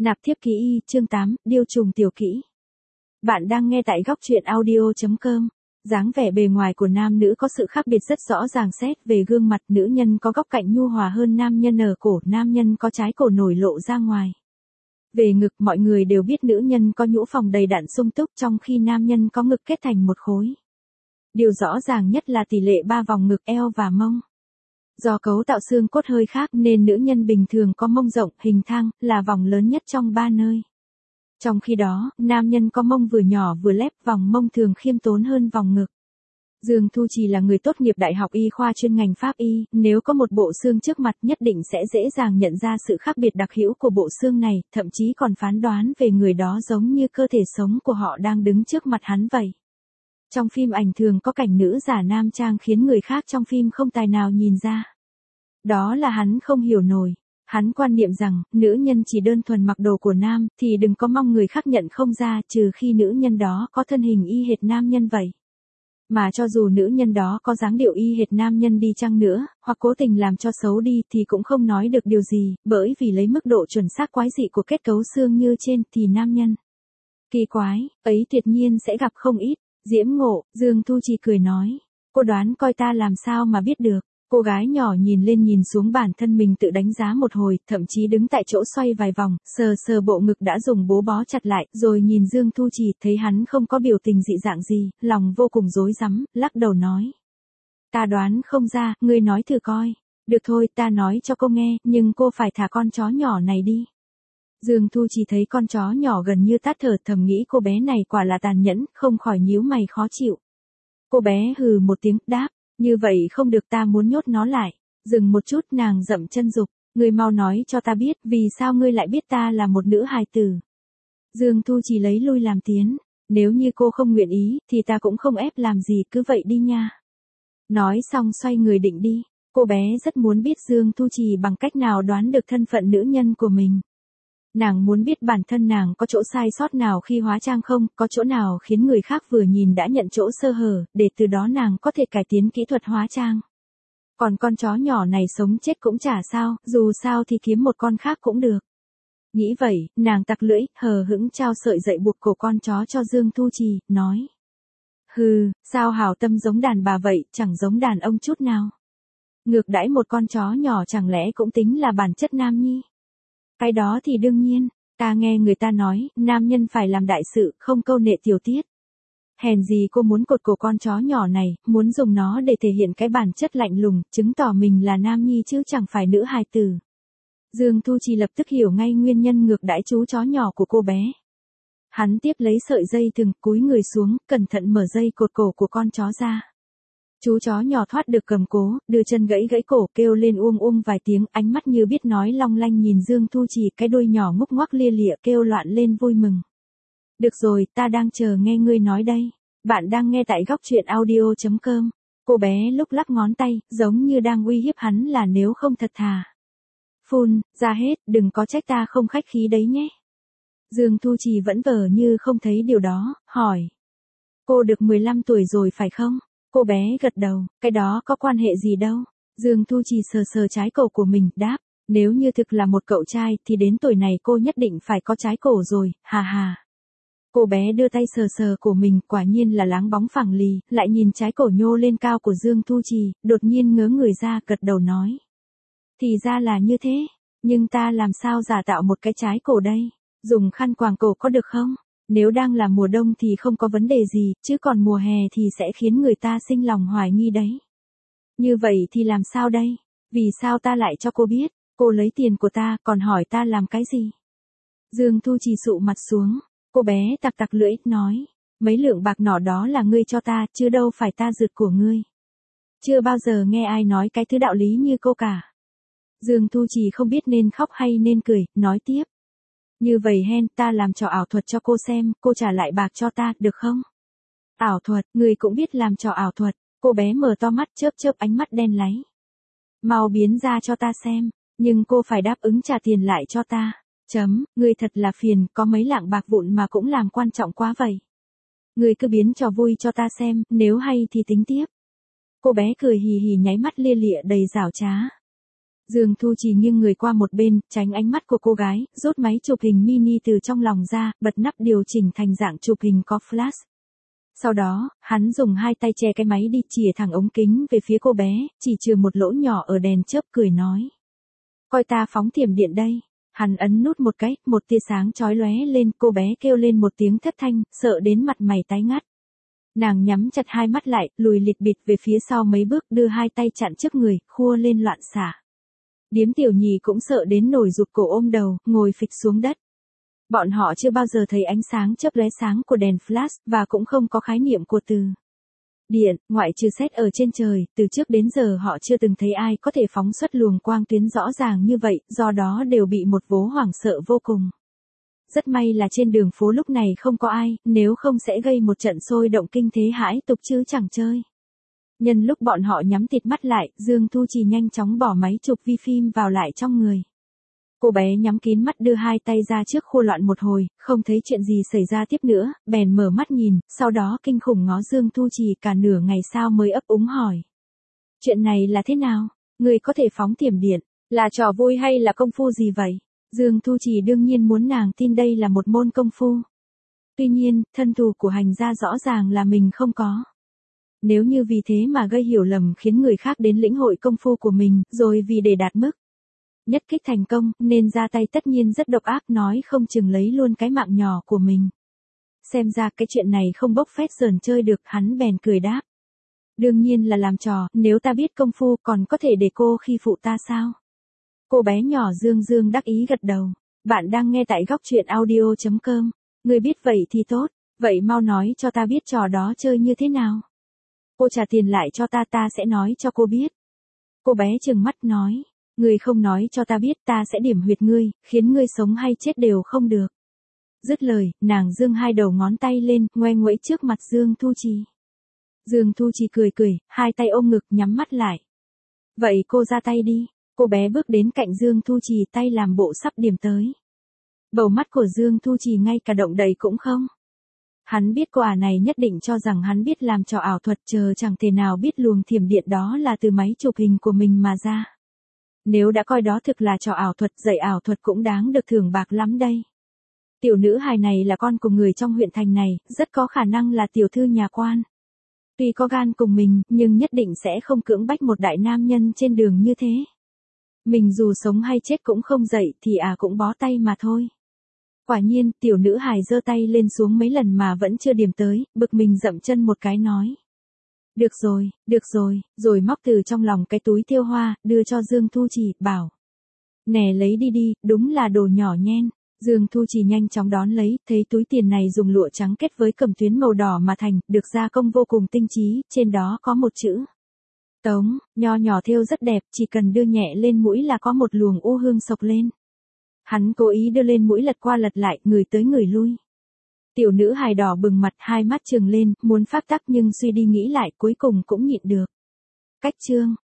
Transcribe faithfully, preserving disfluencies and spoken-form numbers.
Nạp thiếp ký y, chương tám, điêu trùng tiểu kỹ. Bạn đang nghe tại góc truyện audio chấm com. Dáng vẻ bề ngoài của nam nữ có sự khác biệt rất rõ ràng. Xét về gương mặt, nữ nhân có góc cạnh nhu hòa hơn nam nhân ở cổ, nam nhân có trái cổ nổi lộ ra ngoài. Về ngực, mọi người đều biết nữ nhân có nhũ phòng đầy đặn sung túc, trong khi nam nhân có ngực kết thành một khối. Điều rõ ràng nhất là tỷ lệ ba vòng ngực, eo và mông. Do cấu tạo xương cốt hơi khác nên nữ nhân bình thường có mông rộng, hình thang, là vòng lớn nhất trong ba nơi. Trong khi đó, nam nhân có mông vừa nhỏ vừa lép, vòng mông thường khiêm tốn hơn vòng ngực. Dương Thu Trì là người tốt nghiệp đại học y khoa chuyên ngành pháp y, nếu có một bộ xương trước mặt nhất định sẽ dễ dàng nhận ra sự khác biệt đặc hữu của bộ xương này, thậm chí còn phán đoán về người đó giống như cơ thể sống của họ đang đứng trước mặt hắn vậy. Trong phim ảnh thường có cảnh nữ giả nam trang khiến người khác trong phim không tài nào nhìn ra. Đó là hắn không hiểu nổi. Hắn quan niệm rằng, nữ nhân chỉ đơn thuần mặc đồ của nam, thì đừng có mong người khác nhận không ra, trừ khi nữ nhân đó có thân hình y hệt nam nhân vậy. Mà cho dù nữ nhân đó có dáng điệu y hệt nam nhân đi chăng nữa, hoặc cố tình làm cho xấu đi thì cũng không nói được điều gì, bởi vì lấy mức độ chuẩn xác quái dị của kết cấu xương như trên thì nam nhân kỳ quái, ấy tuyệt nhiên sẽ gặp không ít. Diễm Ngộ, Dương Thu Trì cười nói. Cô đoán coi ta làm sao mà biết được. Cô gái nhỏ nhìn lên nhìn xuống bản thân mình tự đánh giá một hồi, thậm chí đứng tại chỗ xoay vài vòng, sờ sờ bộ ngực đã dùng bố bó chặt lại, rồi nhìn Dương Thu Trì, thấy hắn không có biểu tình dị dạng gì, lòng vô cùng rối rắm, lắc đầu nói. Ta đoán không ra, ngươi nói thử coi. Được thôi, ta nói cho cô nghe, nhưng cô phải thả con chó nhỏ này đi. Dương Thu Trì thấy con chó nhỏ gần như tắt thở, thầm nghĩ cô bé này quả là tàn nhẫn, không khỏi nhíu mày khó chịu. Cô bé hừ một tiếng, đáp. Như vậy không được, ta muốn nhốt nó lại. Dừng một chút, nàng dậm chân dục. Ngươi mau nói cho ta biết, vì sao ngươi lại biết ta là một nữ hài tử. Dương Thu Trì lấy lui làm tiến. Nếu như cô không nguyện ý, thì ta cũng không ép làm gì, cứ vậy đi nha. Nói xong xoay người định đi. Cô bé rất muốn biết Dương Thu Trì bằng cách nào đoán được thân phận nữ nhân của mình. Nàng muốn biết bản thân nàng có chỗ sai sót nào khi hóa trang không, có chỗ nào khiến người khác vừa nhìn đã nhận chỗ sơ hở, để từ đó nàng có thể cải tiến kỹ thuật hóa trang. Còn con chó nhỏ này sống chết cũng chả sao, dù sao thì kiếm một con khác cũng được. Nghĩ vậy, nàng tặc lưỡi, hờ hững trao sợi dậy buộc cổ con chó cho Dương Thu Trì, nói. Hừ, sao hảo tâm giống đàn bà vậy, chẳng giống đàn ông chút nào. Ngược đãi một con chó nhỏ chẳng lẽ cũng tính là bản chất nam nhi. Cái đó thì đương nhiên, ta nghe người ta nói, nam nhân phải làm đại sự, không câu nệ tiểu tiết. Hèn gì cô muốn cột cổ con chó nhỏ này, muốn dùng nó để thể hiện cái bản chất lạnh lùng, chứng tỏ mình là nam nhi chứ chẳng phải nữ hài tử. Dương Thu Trì lập tức hiểu ngay nguyên nhân ngược đãi chú chó nhỏ của cô bé. Hắn tiếp lấy sợi dây thừng, cúi người xuống, cẩn thận mở dây cột cổ của con chó ra. Chú chó nhỏ thoát được cầm cố, đưa chân gãy gãy cổ, kêu lên uông uông vài tiếng, ánh mắt như biết nói long lanh nhìn Dương Thu Trì, cái đuôi nhỏ ngúc ngoắc lia lịa kêu loạn lên vui mừng. Được rồi, ta đang chờ nghe ngươi nói đây. Bạn đang nghe tại góc truyện audio chấm com. Cô bé lúc lắc ngón tay, giống như đang uy hiếp hắn là nếu không thật thà. Phun, ra hết, đừng có trách ta không khách khí đấy nhé. Dương Thu Trì vẫn vờ như không thấy điều đó, hỏi. Cô được mười lăm tuổi rồi phải không? Cô bé gật đầu, cái đó có quan hệ gì đâu. Dương Thu Trì sờ sờ trái cổ của mình, đáp, nếu như thực là một cậu trai thì đến tuổi này cô nhất định phải có trái cổ rồi, hà hà. Cô bé đưa tay sờ sờ cổ mình, quả nhiên là láng bóng phẳng lì, lại nhìn trái cổ nhô lên cao của Dương Thu Trì, đột nhiên ngớ người ra, gật đầu nói. Thì ra là như thế, nhưng ta làm sao giả tạo một cái trái cổ đây, dùng khăn quàng cổ có được không? Nếu đang là mùa đông thì không có vấn đề gì, chứ còn mùa hè thì sẽ khiến người ta sinh lòng hoài nghi đấy. Như vậy thì làm sao đây? Vì sao ta lại cho cô biết? Cô lấy tiền của ta, còn hỏi ta làm cái gì? Dương Thu Trì sụ mặt xuống. Cô bé tặc tặc lưỡi, nói. Mấy lượng bạc nọ đó là ngươi cho ta, chứ đâu phải ta rượt của ngươi. Chưa bao giờ nghe ai nói cái thứ đạo lý như cô cả. Dương Thu Trì không biết nên khóc hay nên cười, nói tiếp. Như vậy hen, ta làm trò ảo thuật cho cô xem, cô trả lại bạc cho ta, được không? Ảo thuật, người cũng biết làm trò ảo thuật. Cô bé mở to mắt, chớp chớp ánh mắt đen láy. Mau biến ra cho ta xem, nhưng cô phải đáp ứng trả tiền lại cho ta. Chấm, người thật là phiền, có mấy lạng bạc vụn mà cũng làm quan trọng quá vậy. Người cứ biến trò vui cho ta xem, nếu hay thì tính tiếp. Cô bé cười hì hì nháy mắt lia lịa đầy giảo trá. Dương Thu Trì nghiêng người qua một bên, tránh ánh mắt của cô gái, rút máy chụp hình mini từ trong lòng ra, bật nắp điều chỉnh thành dạng chụp hình có flash. Sau đó, hắn dùng hai tay che cái máy đi chìa thẳng ống kính về phía cô bé, chỉ trừ một lỗ nhỏ ở đèn chớp cười nói. Coi ta phóng thiểm điện đây. Hắn ấn nút một cái, một tia sáng chói lóe lên, cô bé kêu lên một tiếng thất thanh, sợ đến mặt mày tái ngắt. Nàng nhắm chặt hai mắt lại, lùi lịt bịt về phía sau mấy bước, đưa hai tay chặn trước người, khua lên loạn xả. Điếm tiểu nhì cũng sợ đến nổi rụt cổ ôm đầu, ngồi phịch xuống đất. Bọn họ chưa bao giờ thấy ánh sáng chớp lóe sáng của đèn flash, và cũng không có khái niệm của từ điện, ngoại trừ xét ở trên trời, từ trước đến giờ họ chưa từng thấy ai có thể phóng xuất luồng quang tuyến rõ ràng như vậy, do đó đều bị một vố hoảng sợ vô cùng. Rất may là trên đường phố lúc này không có ai, nếu không sẽ gây một trận sôi động kinh thế hãi tục chứ chẳng chơi. Nhân lúc bọn họ nhắm tịt mắt lại, Dương Thu Trì nhanh chóng bỏ máy chụp vi phim vào lại trong người. Cô bé nhắm kín mắt đưa hai tay ra trước khua loạn một hồi, không thấy chuyện gì xảy ra tiếp nữa, bèn mở mắt nhìn, sau đó kinh khủng ngó Dương Thu Trì cả nửa ngày sau mới ấp úng hỏi. Chuyện này là thế nào? Người có thể phóng thiểm điện, là trò vui hay là công phu gì vậy? Dương Thu Trì đương nhiên muốn nàng tin đây là một môn công phu. Tuy nhiên, thân thủ của hành gia rõ ràng là mình không có. Nếu như vì thế mà gây hiểu lầm khiến người khác đến lĩnh hội công phu của mình, rồi vì để đạt mức nhất kích thành công, nên ra tay tất nhiên rất độc ác, nói không chừng lấy luôn cái mạng nhỏ của mình. Xem ra cái chuyện này không bốc phét giỡn chơi được, hắn bèn cười đáp. Đương nhiên là làm trò, nếu ta biết công phu còn có thể để cô khi phụ ta sao? Cô bé nhỏ Dương Dương đắc ý gật đầu. Bạn đang nghe tại góc truyện audio chấm com. Người biết vậy thì tốt, vậy mau nói cho ta biết trò đó chơi như thế nào. Cô trả tiền lại cho ta, ta sẽ nói cho cô biết. Cô bé trừng mắt nói. Ngươi không nói cho ta biết, ta sẽ điểm huyệt ngươi, khiến ngươi sống hay chết đều không được. Dứt lời, nàng giương hai đầu ngón tay lên, ngoe nguẫy trước mặt Dương Thu Trì. Dương Thu Trì cười cười, hai tay ôm ngực nhắm mắt lại. Vậy cô ra tay đi. Cô bé bước đến cạnh Dương Thu Trì, tay làm bộ sắp điểm tới. Bầu mắt của Dương Thu Trì ngay cả động đậy cũng không. Hắn biết cô ả này nhất định cho rằng hắn biết làm trò ảo thuật, chờ chẳng thể nào biết luồng thiểm điện đó là từ máy chụp hình của mình mà ra. Nếu đã coi đó thực là trò ảo thuật, dạy ảo thuật cũng đáng được thưởng bạc lắm đây. Tiểu nữ hài này là con của người trong huyện thành này, rất có khả năng là tiểu thư nhà quan. Tuy có gan cùng mình, nhưng nhất định sẽ không cưỡng bách một đại nam nhân trên đường như thế. Mình dù sống hay chết cũng không dậy, thì à cũng bó tay mà thôi. Quả nhiên, tiểu nữ hài giơ tay lên xuống mấy lần mà vẫn chưa điểm tới, bực mình dậm chân một cái nói. Được rồi, được rồi, rồi móc từ trong lòng cái túi thêu hoa, đưa cho Dương Thu Trì, bảo. Nè lấy đi đi, đúng là đồ nhỏ nhen. Dương Thu Trì nhanh chóng đón lấy, thấy túi tiền này dùng lụa trắng kết với cẩm tuyến màu đỏ mà thành, được gia công vô cùng tinh trí, trên đó có một chữ. Tống, nho nhỏ thêu rất đẹp, chỉ cần đưa nhẹ lên mũi là có một luồng u hương sộc lên. Hắn cố ý đưa lên mũi lật qua lật lại, người tới người lui. Tiểu nữ hài đỏ bừng mặt, hai mắt trừng lên, muốn phát tác nhưng suy đi nghĩ lại cuối cùng cũng nhịn được. Cách chương.